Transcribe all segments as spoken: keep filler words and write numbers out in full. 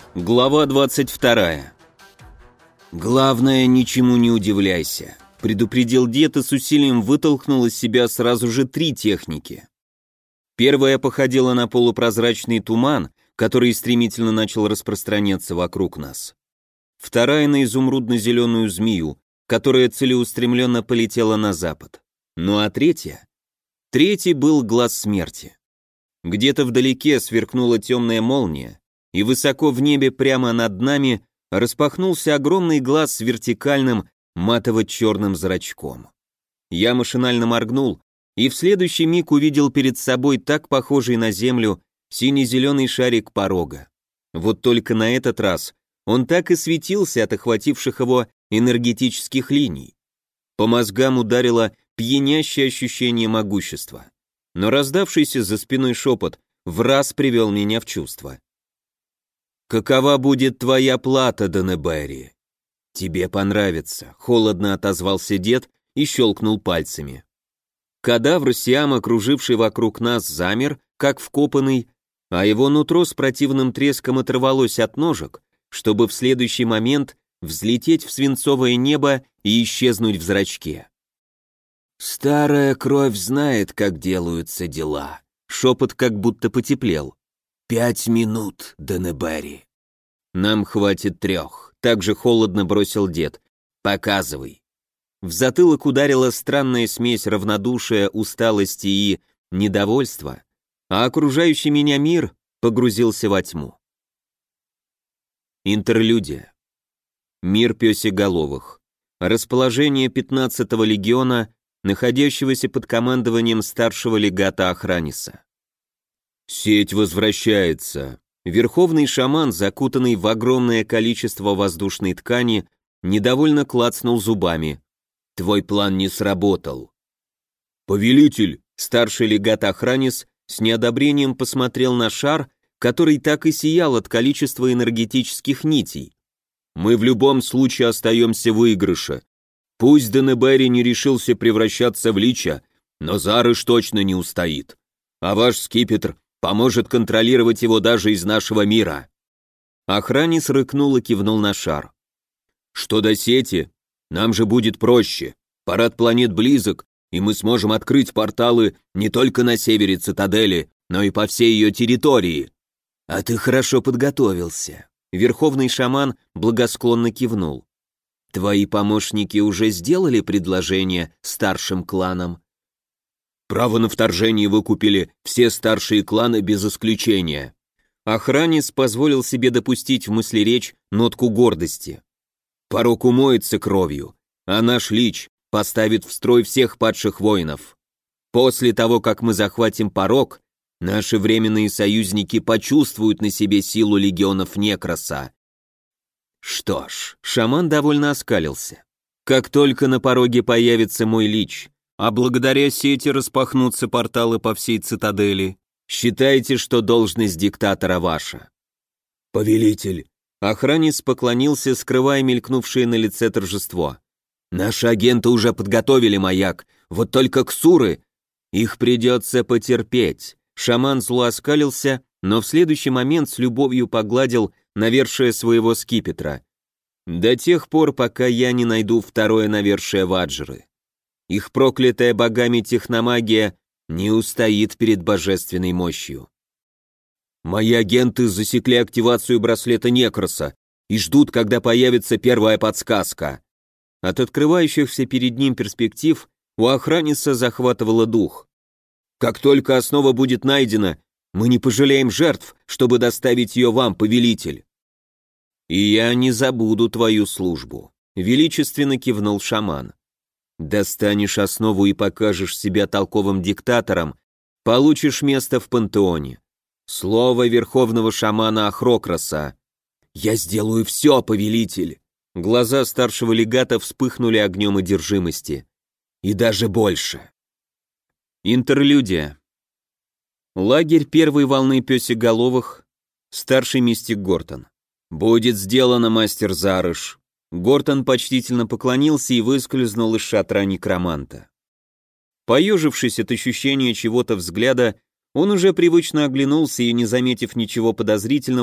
Глава двадцать вторая. «Главное, ничему не удивляйся», — предупредил дед и с усилием вытолкнул из себя сразу же три техники. Первая походила на полупрозрачный туман, который стремительно начал распространяться вокруг нас. Вторая — на изумрудно-зеленую змею, которая целеустремленно полетела на запад. Ну а третья? Третий был глаз смерти. Где-то вдалеке сверкнула темная молния, и высоко в небе прямо над нами распахнулся огромный глаз с вертикальным матово-черным зрачком. Я машинально моргнул, и в следующий миг увидел перед собой так похожий на землю сине-зеленый шарик порога. Вот только на этот раз он так и светился от охвативших его энергетических линий. По мозгам ударило пьянящее ощущение могущества, но раздавшийся за спиной шепот враз привел меня в чувство. «Какова будет твоя плата, Денебери?» «Тебе понравится», — холодно отозвался дед и щелкнул пальцами. Кадавр Сиам, окруживший вокруг нас, замер, как вкопанный, а его нутро с противным треском оторвалось от ножек, чтобы в следующий момент взлететь в свинцовое небо и исчезнуть в зрачке. «Старая кровь знает, как делаются дела», — шепот как будто потеплел. «Пять минут, Денебери». «Нам хватит трех», — также холодно бросил дед. «Показывай». В затылок ударила странная смесь равнодушия, усталости и недовольства, а окружающий меня мир погрузился во тьму. Интерлюдия. Мир пёсеголовых. Расположение пятнадцатого легиона, находящегося под командованием старшего легата Ахраниса. Сеть возвращается. Верховный шаман, закутанный в огромное количество воздушной ткани, недовольно клацнул зубами. Твой план не сработал. Повелитель, старший легат Ахранис с неодобрением посмотрел на шар, который так и сиял от количества энергетических нитей. Мы в любом случае остаемся в выигрыше. Пусть Денебери не решился превращаться в лича, но Зарыш точно не устоит. А ваш скипетр поможет контролировать его даже из нашего мира. Ахранис рыкнул и кивнул на шар. Что до сети, нам же будет проще. Парад планет близок, и мы сможем открыть порталы не только на севере цитадели, но и по всей ее территории. А ты хорошо подготовился. Верховный шаман благосклонно кивнул. Твои помощники уже сделали предложение старшим кланам? Право на вторжение выкупили все старшие кланы без исключения. Ахранис позволил себе допустить в мыслеречь нотку гордости. Порок умоется кровью, а наш лич поставит в строй всех падших воинов. После того, как мы захватим порок, наши временные союзники почувствуют на себе силу легионов Некроса. Что ж, шаман довольно оскалился. Как только на пороге появится мой лич, а благодаря сети распахнутся порталы по всей цитадели, считайте, что должность диктатора ваша. Повелитель. Ахранис поклонился, скрывая мелькнувшее на лице торжество. Наши агенты уже подготовили маяк, вот только ксуры. Их придется потерпеть. Шаман зло оскалился, но в следующий момент с любовью погладил навершие своего скипетра. До тех пор, пока я не найду второе навершие Ваджры. Их проклятая богами техномагия не устоит перед божественной мощью. Мои агенты засекли активацию браслета Некроса и ждут, когда появится первая подсказка. От открывающихся перед ним перспектив у Ахраниса захватывало дух. Как только основа будет найдена, мы не пожалеем жертв, чтобы доставить ее вам, повелитель. И я не забуду твою службу, величественно кивнул шаман. Достанешь основу и покажешь себя толковым диктатором, получишь место в пантеоне. Слово верховного шамана Ахрокроса. Я сделаю все, повелитель. Глаза старшего легата вспыхнули огнем одержимости. И даже больше. Интерлюдия. Лагерь первой волны пёсеголовых. Старший мистик Гортон. Будет сделано, мастер Зарыш. Гортон почтительно поклонился и выскользнул из шатра некроманта. Поежившись от ощущения чего-то взгляда, он уже привычно оглянулся и, не заметив ничего подозрительного,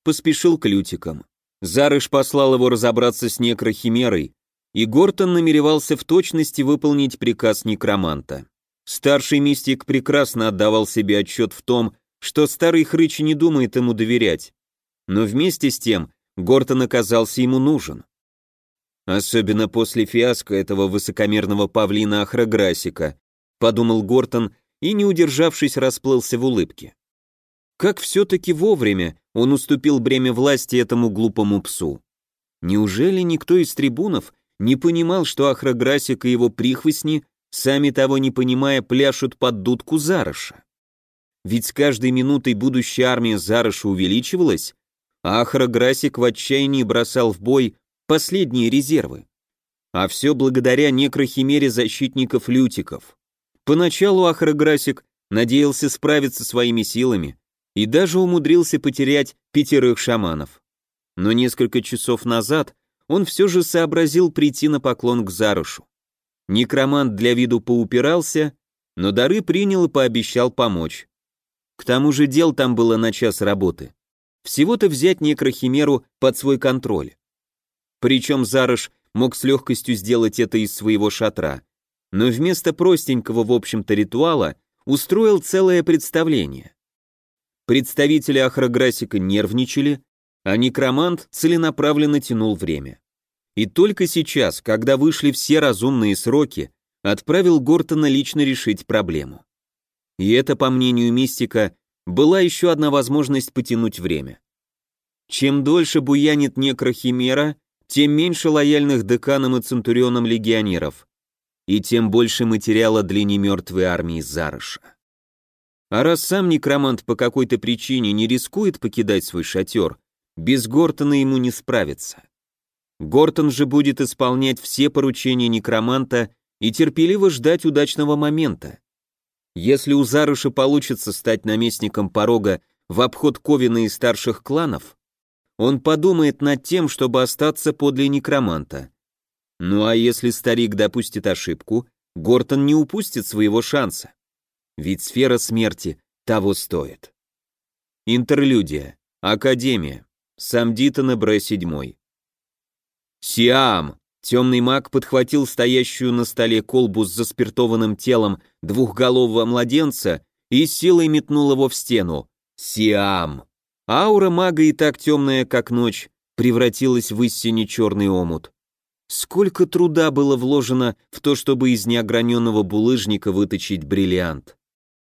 поспешил к Лютикам. Зарыш послал его разобраться с некрохимерой, и Гортон намеревался в точности выполнить приказ некроманта. Старший мистик прекрасно отдавал себе отчет в том, что старый хрыч не думает ему доверять, но вместе с тем Гортон оказался ему нужен. Особенно после фиаско этого высокомерного павлина Ахраграсика, подумал Гортон и, не удержавшись, расплылся в улыбке. Как все-таки вовремя он уступил бремя власти этому глупому псу. Неужели никто из трибунов не понимал, что Ахраграсик и его прихвостни, сами того не понимая, пляшут под дудку Зарыша? Ведь с каждой минутой будущая армия Зарыша увеличивалась, а Ахраграсик в отчаянии бросал в бой последние резервы. А все благодаря некрохимере защитников Лютиков. Поначалу Ахраграсик надеялся справиться своими силами и даже умудрился потерять пятерых шаманов. Но несколько часов назад он все же сообразил прийти на поклон к Зарышу. Некромант для виду поупирался, но дары принял и пообещал помочь. К тому же дел там было на час работы. Всего-то взять некрохимеру под свой контроль. Причем Зарыш мог с легкостью сделать это из своего шатра, но вместо простенького, в общем-то, ритуала устроил целое представление. Представители Ахраграсика нервничали, а некромант целенаправленно тянул время. И только сейчас, когда вышли все разумные сроки, отправил Гортона лично решить проблему. И это, по мнению мистика, была еще одна возможность потянуть время. Чем дольше буянит некрохимера, тем меньше лояльных деканам и центурионам легионеров, и тем больше материала для немертвой армии Зарыша. А раз сам некромант по какой-то причине не рискует покидать свой шатер, без Гортона ему не справиться. Гортон же будет исполнять все поручения некроманта и терпеливо ждать удачного момента. Если у Зарыша получится стать наместником порога в обход Ковина и старших кланов, он подумает над тем, чтобы остаться подле некроманта. Ну а если старик допустит ошибку, Гортон не упустит своего шанса. Ведь сфера смерти того стоит. Интерлюдия. Академия. Самдитана Бре седьмой. Сиам! Темный маг подхватил стоящую на столе колбу с заспиртованным телом двухголового младенца и силой метнул его в стену. Сиам! Аура мага, и так темная, как ночь, превратилась в истине черный омут. Сколько труда было вложено в то, чтобы из неограненного булыжника выточить бриллиант.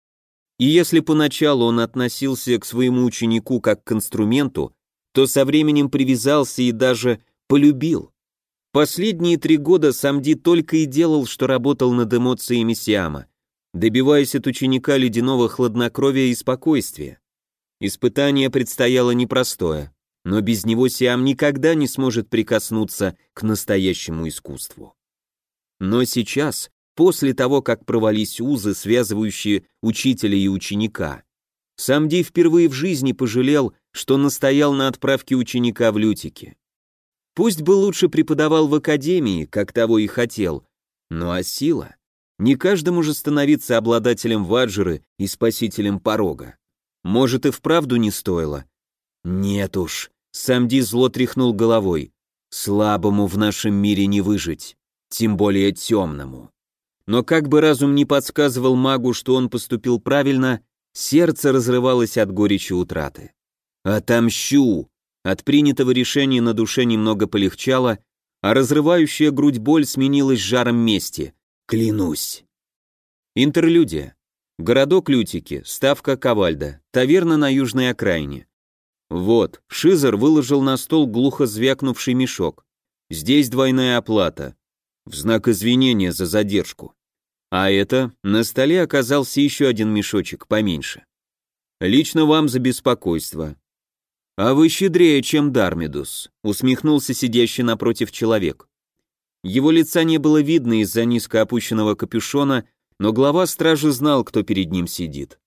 И если поначалу он относился к своему ученику как к инструменту, то со временем привязался и даже полюбил. Последние три года Самди только и делал, что работал над эмоциями Сиама, добиваясь от ученика ледяного хладнокровия и спокойствия. Испытание предстояло непростое, но без него Сиам никогда не сможет прикоснуться к настоящему искусству. Но сейчас, после того, как провались узы, связывающие учителя и ученика, Самди впервые в жизни пожалел, что настоял на отправке ученика в Лютики. Пусть бы лучше преподавал в академии, как того и хотел, ну а сила? Не каждому же становиться обладателем ваджры и спасителем порога. Может, и вправду не стоило? Нет уж, Самди зло тряхнул головой. Слабому в нашем мире не выжить, тем более темному. Но как бы разум не подсказывал магу, что он поступил правильно, сердце разрывалось от горечи утраты. «Отомщу!» От принятого решения на душе немного полегчало, а разрывающая грудь боль сменилась жаром мести. «Клянусь!» Интерлюдия. Городок Лютики, ставка Ковальда, таверна на южной окраине. Вот, Шизер выложил на стол глухо звякнувший мешок. Здесь двойная оплата. В знак извинения за задержку. А это, на столе оказался еще один мешочек поменьше. Лично вам за беспокойство. А вы щедрее, чем Дармидус, усмехнулся сидящий напротив человек. Его лица не было видно из-за низко опущенного капюшона, но глава стражи знал, кто перед ним сидит.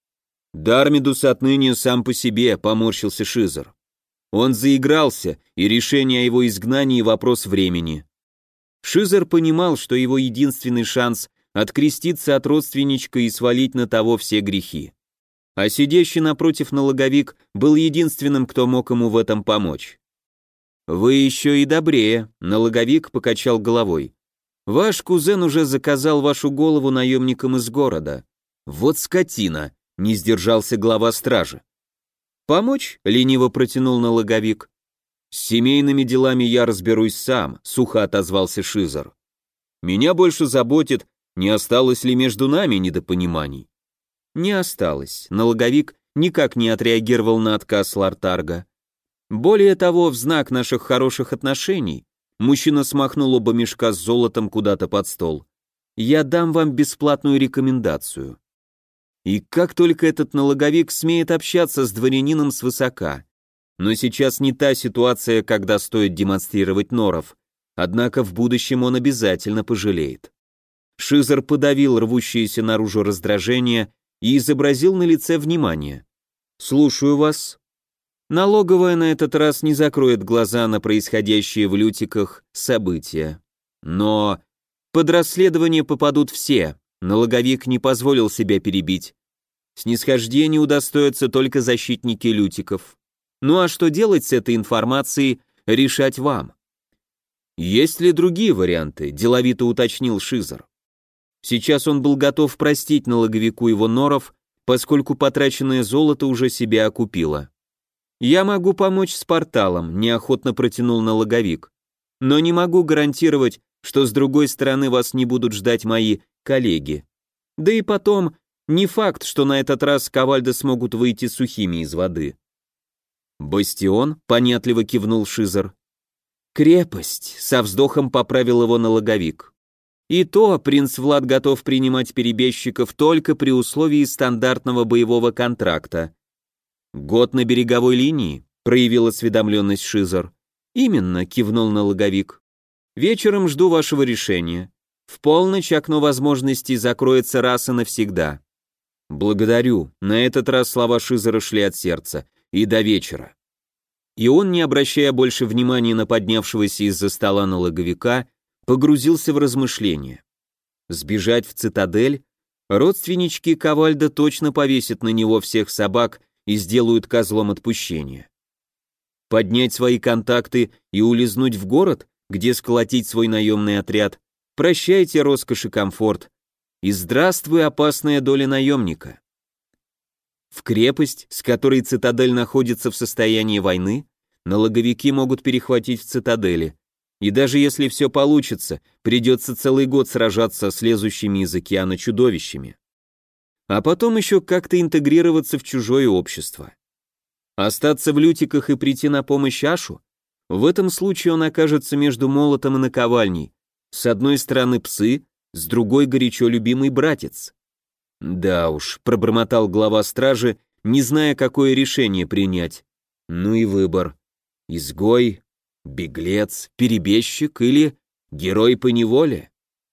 Дармидус отныне сам по себе, поморщился Шизер. Он заигрался, и решение о его изгнании — вопрос времени. Шизер понимал, что его единственный шанс — откреститься от родственничка и свалить на того все грехи. а сидящий напротив налоговик был единственным, кто мог ему в этом помочь. «Вы еще и добрее», — налоговик покачал головой. «Ваш кузен уже заказал вашу голову наемникам из города». «Вот скотина», — не сдержался глава стражи. «Помочь?» — лениво протянул налоговик. «С семейными делами я разберусь сам», — сухо отозвался Шизар. «Меня больше заботит, не осталось ли между нами недопониманий». Не осталось. Налоговик никак не отреагировал на отказ Лартарга. Более того, в знак наших хороших отношений мужчина смахнул оба мешка с золотом куда-то под стол. «Я дам вам бесплатную рекомендацию». И как только этот налоговик смеет общаться с дворянином свысока. Но сейчас не та ситуация, когда стоит демонстрировать норов, однако в будущем он обязательно пожалеет. Шизар подавил рвущееся наружу раздражение и изобразил на лице внимание. «Слушаю вас». Налоговая на этот раз не закроет глаза на происходящие в Лютиках события. Но под расследование попадут все, налоговик не позволил себя перебить. Снисхождение удостоятся только защитники Лютиков. Ну а что делать с этой информацией, решать вам. Есть ли другие варианты, деловито уточнил Шизар. Сейчас он был готов простить налоговику его норов, поскольку потраченное золото уже себя окупило. «Я могу помочь с порталом», — неохотно протянул налоговик. «Но не могу гарантировать, что с другой стороны вас не будут ждать мои коллеги. Да и потом, не факт, что на этот раз Ковальда смогут выйти сухими из воды». «Бастион?» — понятливо кивнул Шизар. «Крепость», — со вздохом поправил его налоговик. «И то принц Влад готов принимать перебежчиков только при условии стандартного боевого контракта». «Год на береговой линии?» — проявил осведомленность Шизар. «Именно», — кивнул налоговик. «Вечером жду вашего решения. В полночь окно возможностей закроется раз и навсегда». «Благодарю», — на этот раз слова Шизара шли от сердца. «И до вечера». И он, не обращая больше внимания на поднявшегося из-за стола налоговика, погрузился в размышления. Сбежать в цитадель? Родственнички Ковальда точно повесят на него всех собак и сделают козлом отпущения. Поднять свои контакты и улизнуть в город, где сколотить свой наемный отряд? Прощайте роскошь и комфорт. И здравствуй, опасная доля наемника. В крепость, с которой цитадель находится в состоянии войны, налоговики могут перехватить в цитадели. И даже если все получится, придется целый год сражаться с лезущими из океана чудовищами. А потом еще как-то интегрироваться в чужое общество. Остаться в Лютиках и прийти на помощь Ашу? В этом случае он окажется между молотом и наковальней. С одной стороны псы, с другой горячо любимый братец. «Да уж», — пробормотал глава стражи, не зная, какое решение принять. Ну и выбор. Изгой, беглец, перебежчик или герой по неволе?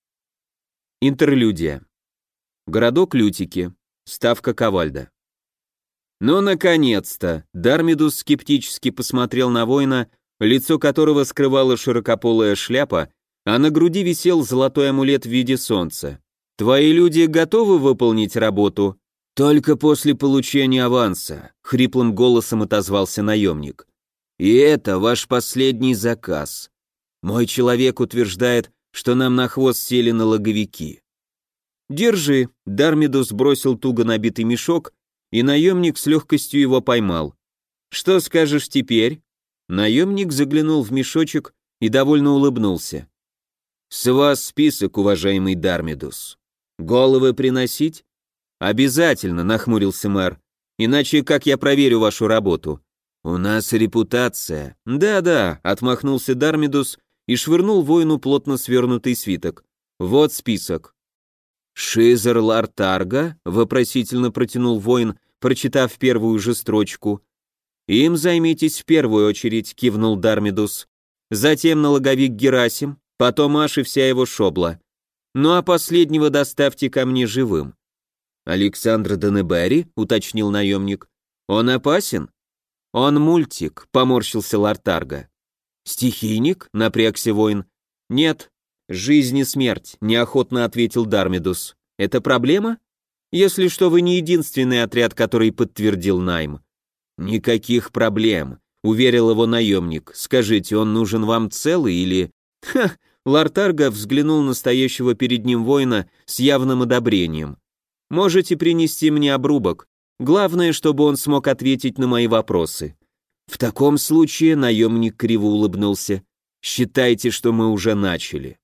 Интерлюдия. Городок Лютики. Ставка Ковальда. «Ну, наконец-то!» Дармидус скептически посмотрел на воина, лицо которого скрывала широкополая шляпа, а на груди висел золотой амулет в виде солнца. «Твои люди готовы выполнить работу?» «Только после получения аванса», — хриплым голосом отозвался наемник. «И это ваш последний заказ. Мой человек утверждает, что нам на хвост сели налоговики». «Держи», — Дармидус бросил туго набитый мешок, и наемник с легкостью его поймал. «Что скажешь теперь?» Наемник заглянул в мешочек и довольно улыбнулся. «С вас список, уважаемый Дармидус. Головы приносить?» «Обязательно», — нахмурился мэр. «Иначе как я проверю вашу работу?» «У нас репутация». «Да-да», — отмахнулся Дармидус и швырнул воину плотно свернутый свиток. «Вот список». «Шизар Лартарга?» — вопросительно протянул воин, прочитав первую же строчку. «Им займитесь в первую очередь», — кивнул Дармидус. «Затем налоговик Герасим, потом Аш и вся его шобла. Ну а последнего доставьте ко мне живым». «Александр Денебери?» — уточнил наемник. «Он опасен?» «Он мультик», — поморщился Лартарга. «Стихийник?» — напрягся воин. «Нет, жизнь и смерть», — неохотно ответил Дармидус. «Это проблема?» Если что, вы не единственный отряд, который подтвердил найм». «Никаких проблем», — уверил его наемник. «Скажите, он нужен вам целый или...» «Ха!» — Лартарга взглянул на стоящего перед ним воина с явным одобрением. «Можете принести мне обрубок. Главное, чтобы он смог ответить на мои вопросы». «В таком случае», — наемник криво улыбнулся, — «считайте, что мы уже начали».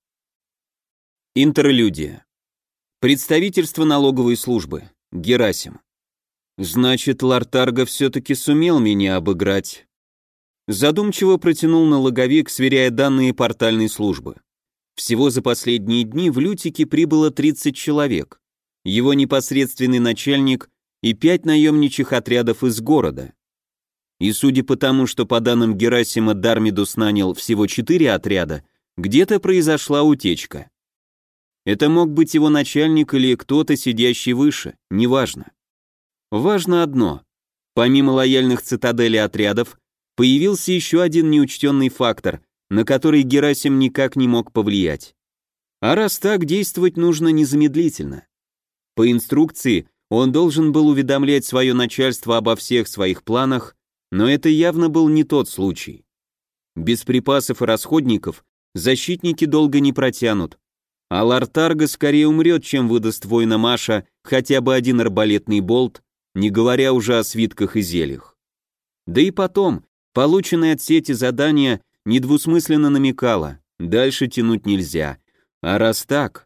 Интерлюдия. Представительство налоговой службы. Герасим. «Значит, Лартарга все-таки сумел меня обыграть». Задумчиво протянул налоговик, сверяя данные портальной службы. Всего за последние дни в Лютике прибыло тридцать человек. Его непосредственный начальник и пять наемничьих отрядов из города. И судя по тому, что по данным Герасима Дармидус нанял всего четыре отряда, где-то произошла утечка. Это мог быть его начальник или кто-то, сидящий выше, неважно. Важно одно. Помимо лояльных цитадели отрядов, появился еще один неучтенный фактор, на который Герасим никак не мог повлиять. А раз так, действовать нужно незамедлительно. По инструкции он должен был уведомлять свое начальство обо всех своих планах, но это явно был не тот случай. Без припасов и расходников защитники долго не протянут, а Лартарга скорее умрет, чем выдаст воина Маша хотя бы один арбалетный болт, не говоря уже о свитках и зельях. Да и потом, полученное от сети задание недвусмысленно намекало, дальше тянуть нельзя. А раз так...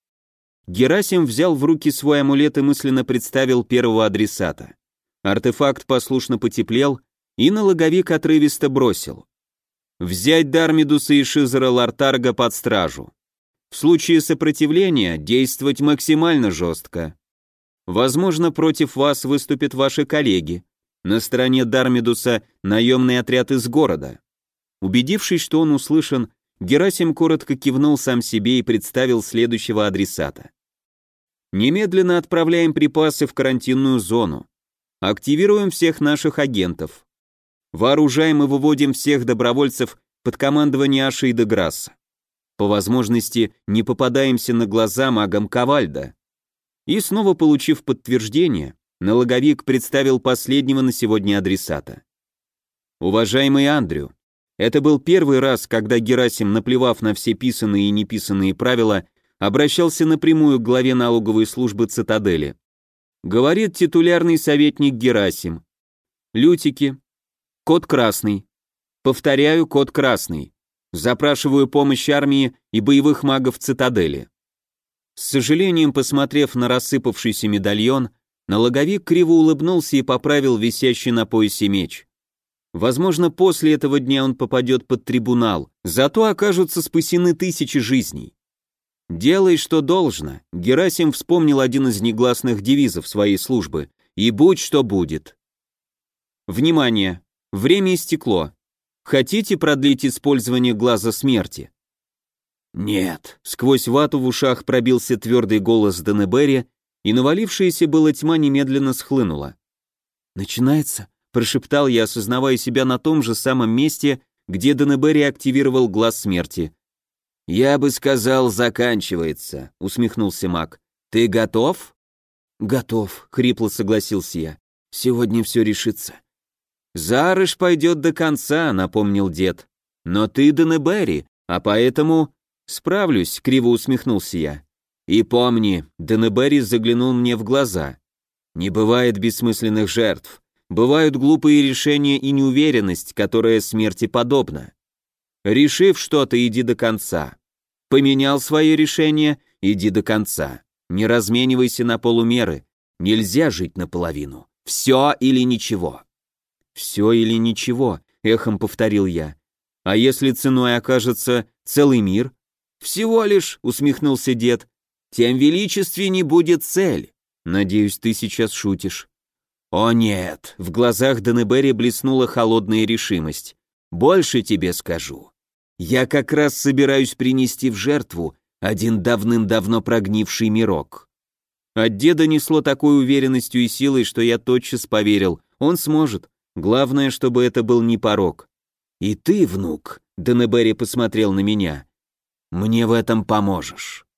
Герасим взял в руки свой амулет и мысленно представил первого адресата. Артефакт послушно потеплел, и налоговик отрывисто бросил: «Взять Дармидуса и Шизера Лартарга под стражу. В случае сопротивления действовать максимально жестко. Возможно, против вас выступят ваши коллеги. На стороне Дармидуса наемный отряд из города». Убедившись, что он услышан, Герасим коротко кивнул сам себе и представил следующего адресата. «Немедленно отправляем припасы в карантинную зону. Активируем всех наших агентов. Вооружаем и выводим всех добровольцев под командование Аши и Деграсса. По возможности не попадаемся на глаза магам Ковальда». И снова получив подтверждение, налоговик представил последнего на сегодня адресата. «Уважаемый Андрю, это был первый раз, когда Герасим, наплевав на все писанные и неписанные правила, обращался напрямую к главе налоговой службы цитадели. Говорит титулярный советник Герасим. Лютики. Код красный. Повторяю, код красный. Запрашиваю помощь армии и боевых магов цитадели». С сожалением, посмотрев на рассыпавшийся медальон, налоговик криво улыбнулся и поправил висящий на поясе меч. Возможно, после этого дня он попадет под трибунал, зато окажутся спасены тысячи жизней. «Делай, что должно», Герасим вспомнил один из негласных девизов своей службы, «и будь, что будет». Внимание! Время истекло. Хотите продлить использование глаза смерти? «Нет», — сквозь вату в ушах пробился твердый голос Денебери, и навалившаяся была тьма немедленно схлынула. «Начинается?» — прошептал я, осознавая себя на том же самом месте, где Денебери активировал глаз смерти. «Я бы сказал, заканчивается», — усмехнулся маг. «Ты готов?» «Готов», — хрипло согласился я. «Сегодня все решится». «Зарыш пойдет до конца», — напомнил дед. «Но ты Денебери, а поэтому...» «Справлюсь», — криво усмехнулся я. «И помни», — Денебери заглянул мне в глаза. «Не бывает бессмысленных жертв. Бывают глупые решения и неуверенность, которая смерти подобна. Решив что-то, иди до конца. Поменял свое решение, иди до конца. Не разменивайся на полумеры. Нельзя жить наполовину. Все или ничего». «Все или ничего», — эхом повторил я. «А если ценой окажется целый мир?» «Всего лишь», — усмехнулся дед, — «тем величественней будет цель». «Надеюсь, ты сейчас шутишь». «О нет», — в глазах Денебери блеснула холодная решимость. «Больше тебе скажу. Я как раз собираюсь принести в жертву один давным-давно прогнивший мирок». От деда несло такой уверенностью и силой, что я тотчас поверил, он сможет. Главное, чтобы это был не порок. «И ты, внук», — Денебери посмотрел на меня, — «мне в этом поможешь».